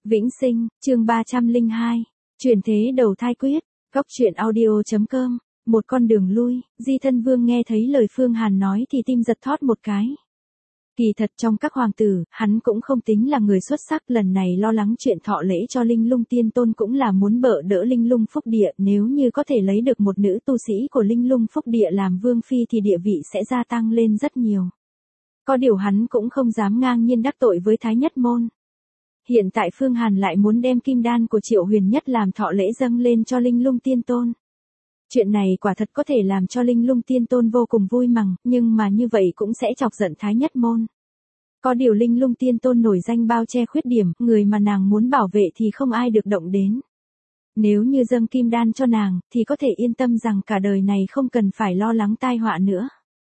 Vĩnh sinh, chương 302. Chuyển thế đầu thai quyết. Góc truyện audio.com. Một con đường lui, Di Thân Vương nghe thấy lời Phương Hàn nói thì tim giật thót một cái. Kỳ thật trong các hoàng tử, hắn cũng không tính là người xuất sắc, lần này lo lắng chuyện thọ lễ cho Linh Lung Tiên Tôn cũng là muốn bợ đỡ Linh Lung Phúc Địa, nếu như có thể lấy được một nữ tu sĩ của Linh Lung Phúc Địa làm vương phi thì địa vị sẽ gia tăng lên rất nhiều. Có điều hắn cũng không dám ngang nhiên đắc tội với Thái Nhất Môn. Hiện tại Phương Hàn lại muốn đem kim đan của Triệu Huyền Nhất làm thọ lễ dâng lên cho Linh Lung Tiên Tôn. Chuyện này quả thật có thể làm cho Linh Lung Tiên Tôn vô cùng vui mừng, nhưng mà như vậy cũng sẽ chọc giận Thái Nhất Môn. Có điều Linh Lung Tiên Tôn nổi danh bao che khuyết điểm, người mà nàng muốn bảo vệ thì không ai được động đến. Nếu như dâng kim đan cho nàng, thì có thể yên tâm rằng cả đời này không cần phải lo lắng tai họa nữa.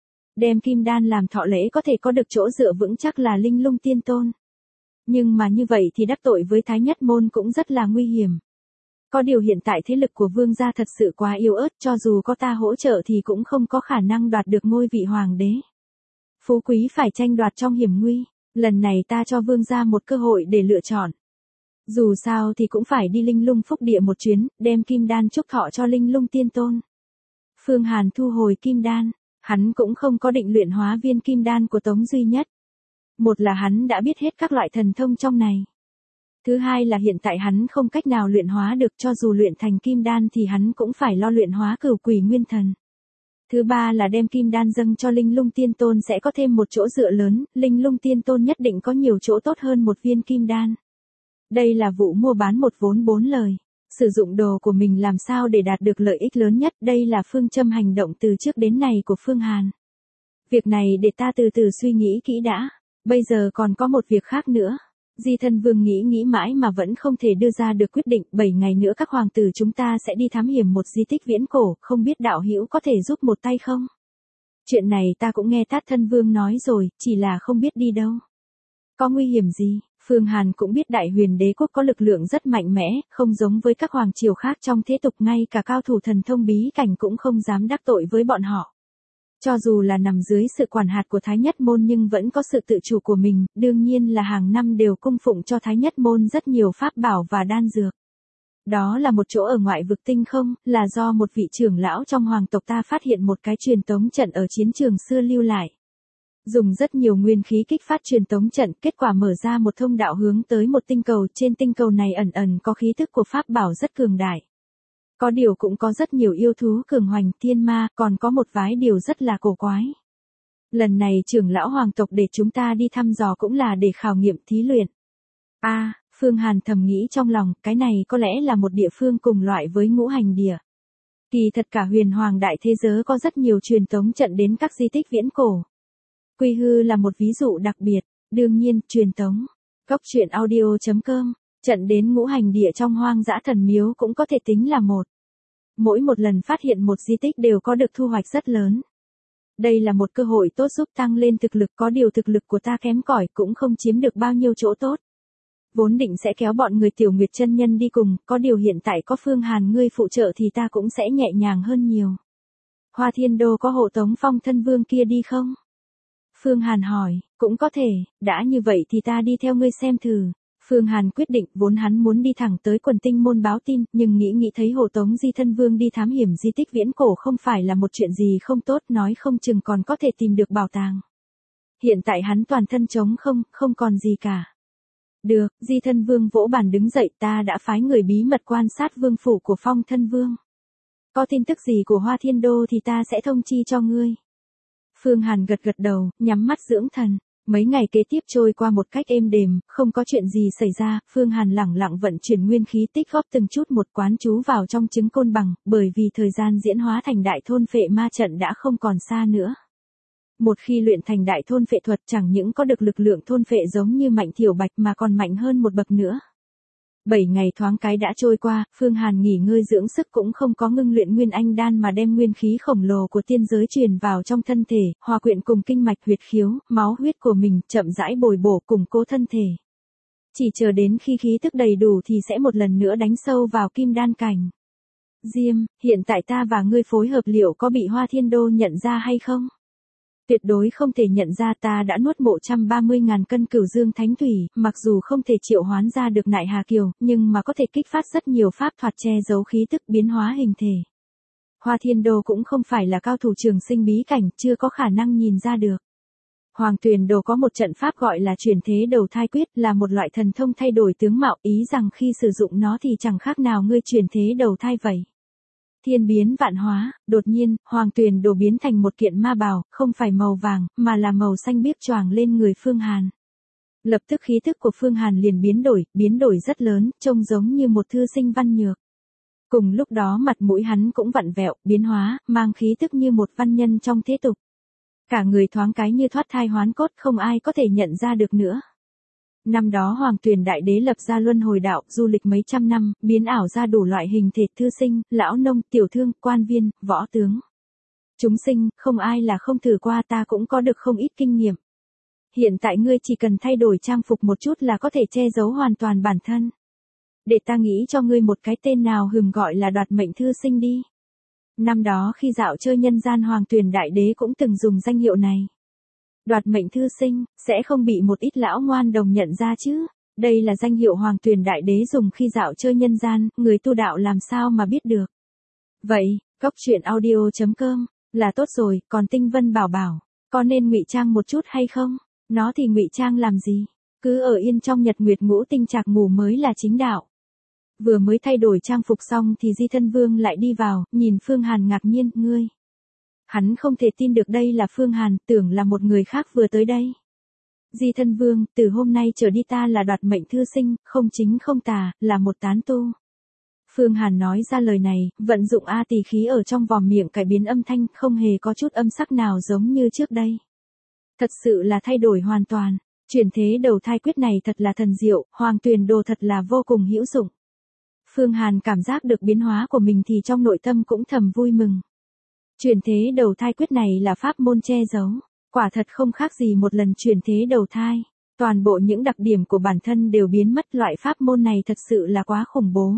Đem kim đan làm thọ lễ có thể có được chỗ dựa vững chắc là Linh Lung Tiên Tôn. Nhưng mà như vậy thì đắc tội với Thái Nhất Môn cũng rất là nguy hiểm. Có điều hiện tại thế lực của vương gia thật sự quá yếu ớt, cho dù có ta hỗ trợ thì cũng không có khả năng đoạt được ngôi vị hoàng đế. Phú quý phải tranh đoạt trong hiểm nguy, lần này ta cho vương gia một cơ hội để lựa chọn. Dù sao thì cũng phải đi Linh Lung Phúc Địa một chuyến, đem kim đan chúc thọ cho Linh Lung Tiên Tôn. Phương Hàn thu hồi kim đan, hắn cũng không có định luyện hóa viên kim đan của Tống Duy Nhất. Một là hắn đã biết hết các loại thần thông trong này. Thứ hai là hiện tại hắn không cách nào luyện hóa được, cho dù luyện thành kim đan thì hắn cũng phải lo luyện hóa Cửu Quỷ Nguyên Thần. Thứ ba là đem kim đan dâng cho Linh Lung Tiên Tôn sẽ có thêm một chỗ dựa lớn, Linh Lung Tiên Tôn nhất định có nhiều chỗ tốt hơn một viên kim đan. Đây là vụ mua bán một vốn bốn lời. Sử dụng đồ của mình làm sao để đạt được lợi ích lớn nhất, đây là phương châm hành động từ trước đến nay của Phương Hàn. Việc này để ta từ từ suy nghĩ kỹ đã. Bây giờ còn có một việc khác nữa. Di Thân Vương nghĩ mãi mà vẫn không thể đưa ra được quyết định. 7 ngày nữa các hoàng tử chúng ta sẽ đi thám hiểm một di tích viễn cổ, không biết đạo hữu có thể giúp một tay không? Chuyện này ta cũng nghe Tát Thân Vương nói rồi, chỉ là không biết đi đâu. Có nguy hiểm gì? Phương Hàn cũng biết Đại Huyền Đế quốc có lực lượng rất mạnh mẽ, không giống với các hoàng triều khác trong thế tục, ngay cả cao thủ thần thông bí cảnh cũng không dám đắc tội với bọn họ. Cho dù là nằm dưới sự quản hạt của Thái Nhất Môn nhưng vẫn có sự tự chủ của mình, đương nhiên là hàng năm đều cung phụng cho Thái Nhất Môn rất nhiều pháp bảo và đan dược. Đó là một chỗ ở ngoại vực tinh không, là do một vị trưởng lão trong hoàng tộc ta phát hiện một cái truyền tống trận ở chiến trường xưa lưu lại. Dùng rất nhiều nguyên khí kích phát truyền tống trận, kết quả mở ra một thông đạo hướng tới một tinh cầu, trên tinh cầu này ẩn ẩn có khí thức của pháp bảo rất cường đại. Có điều cũng có rất nhiều yêu thú cường hoành, thiên ma, còn có một vài điều rất là cổ quái. Lần này trưởng lão hoàng tộc để chúng ta đi thăm dò cũng là để khảo nghiệm thí luyện. Phương Hàn thầm nghĩ trong lòng, cái này có lẽ là một địa phương cùng loại với Ngũ Hành Địa. Kỳ thật cả huyền hoàng đại thế giới có rất nhiều truyền tống trận đến các di tích viễn cổ. Quy Hư là một ví dụ đặc biệt, đương nhiên, truyền tống. Góc truyện audio.com. Trận đến Ngũ Hành Địa trong Hoang Dã Thần Miếu cũng có thể tính là một. Mỗi một lần phát hiện một di tích đều có được thu hoạch rất lớn. Đây là một cơ hội tốt giúp tăng lên thực lực, có điều thực lực của ta kém cỏi cũng không chiếm được bao nhiêu chỗ tốt. Vốn định sẽ kéo bọn người Tiểu Nguyệt chân nhân đi cùng, có điều hiện tại có Phương Hàn ngươi phụ trợ thì ta cũng sẽ nhẹ nhàng hơn nhiều. Hoa Thiên Đô có hộ tống Phong Thân Vương kia đi không? Phương Hàn hỏi, cũng có thể, đã như vậy thì ta đi theo ngươi xem thử. Phương Hàn quyết định, vốn hắn muốn đi thẳng tới Quần Tinh Môn báo tin, nhưng nghĩ thấy hộ tống Di Thân Vương đi thám hiểm di tích viễn cổ không phải là một chuyện gì không tốt, nói không chừng còn có thể tìm được bảo tàng. Hiện tại hắn toàn thân trống không còn gì cả. Được, Di Thân Vương vỗ bàn đứng dậy, ta đã phái người bí mật quan sát vương phủ của Phong Thân Vương. Có tin tức gì của Hoa Thiên Đô thì ta sẽ thông chi cho ngươi. Phương Hàn gật đầu, nhắm mắt dưỡng thần. Mấy ngày kế tiếp trôi qua một cách êm đềm, không có chuyện gì xảy ra, Phương Hàn lẳng lặng vận chuyển nguyên khí tích góp từng chút một quán chú vào trong trứng côn bằng, bởi vì thời gian diễn hóa thành đại thôn phệ ma trận đã không còn xa nữa. Một khi luyện thành đại thôn phệ thuật chẳng những có được lực lượng thôn phệ giống như Mạnh Thiểu Bạch mà còn mạnh hơn một bậc nữa. 7 ngày thoáng cái đã trôi qua, Phương Hàn nghỉ ngơi dưỡng sức cũng không có ngưng luyện nguyên anh đan mà đem nguyên khí khổng lồ của tiên giới truyền vào trong thân thể, hòa quyện cùng kinh mạch huyệt khiếu, máu huyết của mình, chậm rãi bồi bổ củng cố thân thể. Chỉ chờ đến khi khí tức đầy đủ thì sẽ một lần nữa đánh sâu vào kim đan cảnh. Diêm, hiện tại ta và ngươi phối hợp liệu có bị Hoa Thiên Đô nhận ra hay không? Tuyệt đối không thể nhận ra ta đã nuốt mộ 130.000 cân Cửu Dương Thánh Thủy, mặc dù không thể triệu hoán ra được Nại Hà Kiều, nhưng mà có thể kích phát rất nhiều pháp thuật che giấu khí tức biến hóa hình thể. Hoa Thiên Đô cũng không phải là cao thủ trường sinh bí cảnh, chưa có khả năng nhìn ra được. Hoàng Tuyền Đồ có một trận pháp gọi là chuyển thế đầu thai quyết, là một loại thần thông thay đổi tướng mạo, ý rằng khi sử dụng nó thì chẳng khác nào ngươi chuyển thế đầu thai vậy. Thiên biến vạn hóa, đột nhiên, Hoàng Tuyền Đồ biến thành một kiện ma bào, không phải màu vàng, mà là màu xanh biếc choàng lên người Phương Hàn. Lập tức khí thức của Phương Hàn liền biến đổi rất lớn, trông giống như một thư sinh văn nhược. Cùng lúc đó mặt mũi hắn cũng vặn vẹo, biến hóa, mang khí tức như một văn nhân trong thế tục. Cả người thoáng cái như thoát thai hoán cốt, không ai có thể nhận ra được nữa. Năm đó Hoàng Tuyền Đại Đế lập ra luân hồi đạo, du lịch mấy trăm năm, biến ảo ra đủ loại hình thể thư sinh, lão nông, tiểu thương, quan viên, võ tướng. Chúng sinh, không ai là không thử qua, ta cũng có được không ít kinh nghiệm. Hiện tại ngươi chỉ cần thay đổi trang phục một chút là có thể che giấu hoàn toàn bản thân. Để ta nghĩ cho ngươi một cái tên nào hừm gọi là Đoạt Mệnh Thư Sinh đi. Năm đó khi dạo chơi nhân gian Hoàng Tuyền Đại Đế cũng từng dùng danh hiệu này. Đoạt Mệnh Thư Sinh, sẽ không bị một ít lão ngoan đồng nhận ra chứ. Đây là danh hiệu Hoàng Tuyền Đại Đế dùng khi dạo chơi nhân gian, người tu đạo làm sao mà biết được. Vậy, Cóc Truyện Audio.com, là tốt rồi, còn Tinh Vân bảo bảo, có nên ngụy trang một chút hay không? Nó thì ngụy trang làm gì? Cứ ở yên trong nhật nguyệt ngũ tinh trạc ngủ mới là chính đạo. Vừa mới thay đổi trang phục xong thì Di Thân Vương lại đi vào, nhìn Phương Hàn ngạc nhiên, ngươi. Hắn không thể tin được đây là Phương Hàn, tưởng là một người khác vừa tới đây. Di Thân Vương, từ hôm nay trở đi ta là Đoạt Mệnh Thư Sinh, không chính không tà, là một tán tu. Phương Hàn nói ra lời này, vận dụng A Tỳ khí ở trong vòm miệng cải biến âm thanh, không hề có chút âm sắc nào giống như trước đây. Thật sự là thay đổi hoàn toàn, chuyển thế đầu thai quyết này thật là thần diệu, Hoàng Tuyền Đồ thật là vô cùng hữu dụng. Phương Hàn cảm giác được biến hóa của mình thì trong nội tâm cũng thầm vui mừng. Chuyển thế đầu thai quyết này là pháp môn che giấu, quả thật không khác gì một lần chuyển thế đầu thai. Toàn bộ những đặc điểm của bản thân đều biến mất, loại pháp môn này thật sự là quá khủng bố.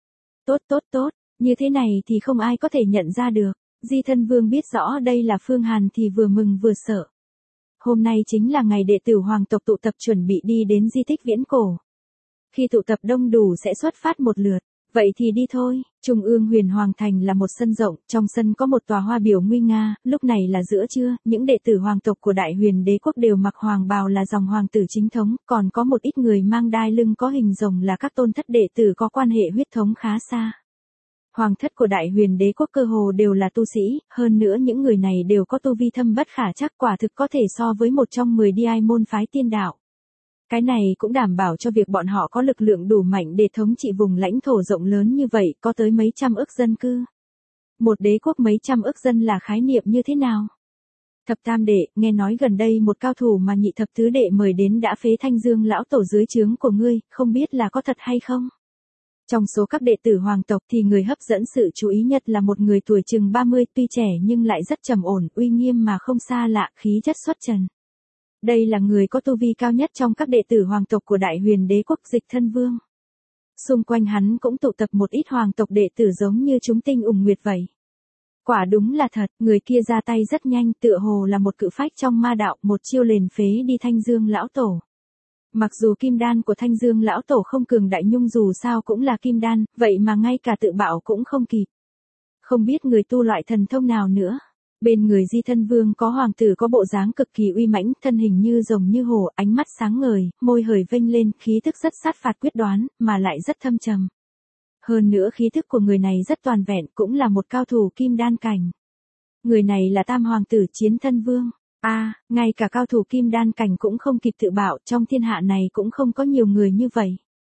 Tốt, như thế này thì không ai có thể nhận ra được. Di Thân Vương biết rõ đây là Phương Hàn thì vừa mừng vừa sợ. Hôm nay chính là ngày đệ tử hoàng tộc tụ tập chuẩn bị đi đến di tích viễn cổ. Khi tụ tập đông đủ sẽ xuất phát một lượt. Vậy thì đi thôi. Trung ương Huyền Hoàng Thành là một sân rộng, trong sân có một tòa hoa biểu nguy nga, lúc này là giữa trưa, những đệ tử hoàng tộc của Đại Huyền Đế quốc đều mặc hoàng bào là dòng hoàng tử chính thống, còn có một ít người mang đai lưng có hình rồng là các tôn thất đệ tử có quan hệ huyết thống khá xa. Hoàng thất của Đại Huyền Đế quốc cơ hồ đều là tu sĩ, hơn nữa những người này đều có tu vi thâm bất khả trắc, quả thực có thể so với một trong 10 Di môn phái tiên đạo. Cái này cũng đảm bảo cho việc bọn họ có lực lượng đủ mạnh để thống trị vùng lãnh thổ rộng lớn như vậy, có tới mấy trăm ức dân cư. Một đế quốc mấy trăm ức dân là khái niệm như thế nào? Thập tam đệ, nghe nói gần đây một cao thủ mà nhị thập tứ đệ mời đến đã phế Thanh Dương lão tổ dưới trướng của ngươi, không biết là có thật hay không? Trong số các đệ tử hoàng tộc thì người hấp dẫn sự chú ý nhất là một người tuổi chừng 30, tuy trẻ nhưng lại rất trầm ổn, uy nghiêm mà không xa lạ, khí chất xuất trần. Đây là người có tu vi cao nhất trong các đệ tử hoàng tộc của Đại Huyền Đế quốc, Dịch Thân Vương. Xung quanh hắn cũng tụ tập một ít hoàng tộc đệ tử giống như chúng tinh ủng nguyệt vậy. Quả đúng là thật, người kia ra tay rất nhanh, tựa hồ là một cự phách trong ma đạo, một chiêu liền phế đi Thanh Dương lão tổ. Mặc dù kim đan của Thanh Dương lão tổ không cường đại nhưng dù sao cũng là kim đan, vậy mà ngay cả tự bạo cũng không kịp. Không biết người tu loại thần thông nào nữa. Bên người Di Thân Vương có hoàng tử có bộ dáng cực kỳ uy mãnh, thân hình như rồng như hổ, ánh mắt sáng ngời, môi hời vênh lên, khí tức rất sát phạt quyết đoán, mà lại rất thâm trầm. Hơn nữa khí tức của người này rất toàn vẹn, cũng là một cao thủ kim đan cảnh. Người này là Tam hoàng tử Chiến Thân Vương. Ngay cả cao thủ kim đan cảnh cũng không kịp tự bạo, trong thiên hạ này cũng không có nhiều người như vậy.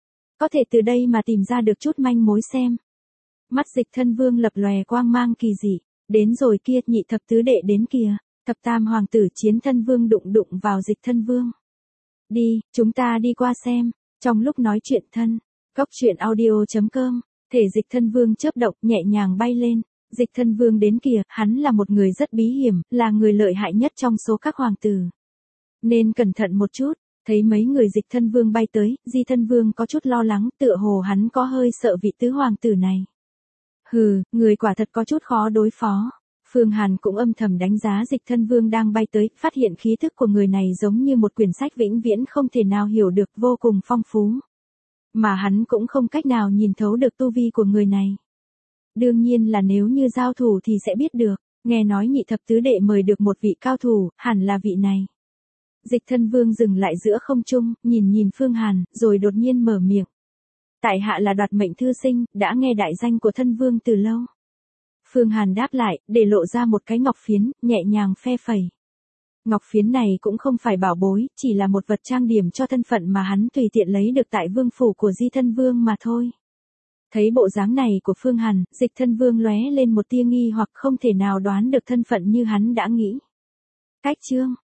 Có thể từ đây mà tìm ra được chút manh mối xem. Mắt Dịch Thân Vương lập lòe quang mang kỳ dị. Đến rồi kia, nhị thập tứ đệ đến kìa. Thập tam hoàng tử Chiến Thân Vương đụng vào Dịch Thân Vương. Đi, chúng ta đi qua xem. Trong lúc nói chuyện thân, Cóc Truyện Audio.com, thể Dịch Thân Vương chớp động nhẹ nhàng bay lên. Dịch Thân Vương đến kìa, hắn là một người rất bí hiểm, là người lợi hại nhất trong số các hoàng tử. Nên cẩn thận một chút. Thấy mấy người Dịch Thân Vương bay tới, Di Thân Vương có chút lo lắng, tựa hồ hắn có hơi sợ vị tứ hoàng tử này. Hừ, người quả thật có chút khó đối phó. Phương Hàn cũng âm thầm đánh giá Dịch Thân Vương đang bay tới, phát hiện khí thức của người này giống như một quyển sách vĩnh viễn không thể nào hiểu được, vô cùng phong phú. Mà hắn cũng không cách nào nhìn thấu được tu vi của người này. Đương nhiên là nếu như giao thủ thì sẽ biết được, nghe nói nhị thập tứ đệ mời được một vị cao thủ, hẳn là vị này. Dịch Thân Vương dừng lại giữa không trung, nhìn Phương Hàn, rồi đột nhiên mở miệng. Tại hạ là Đoạt Mệnh Thư Sinh, đã nghe đại danh của Thân Vương từ lâu. Phương Hàn đáp lại, để lộ ra một cái ngọc phiến, nhẹ nhàng phe phẩy. Ngọc phiến này cũng không phải bảo bối, chỉ là một vật trang điểm cho thân phận mà hắn tùy tiện lấy được tại vương phủ của Di Thân Vương mà thôi. Thấy bộ dáng này của Phương Hàn, Dịch Thân Vương lóe lên một tia nghi hoặc, không thể nào đoán được thân phận như hắn đã nghĩ. Cách chương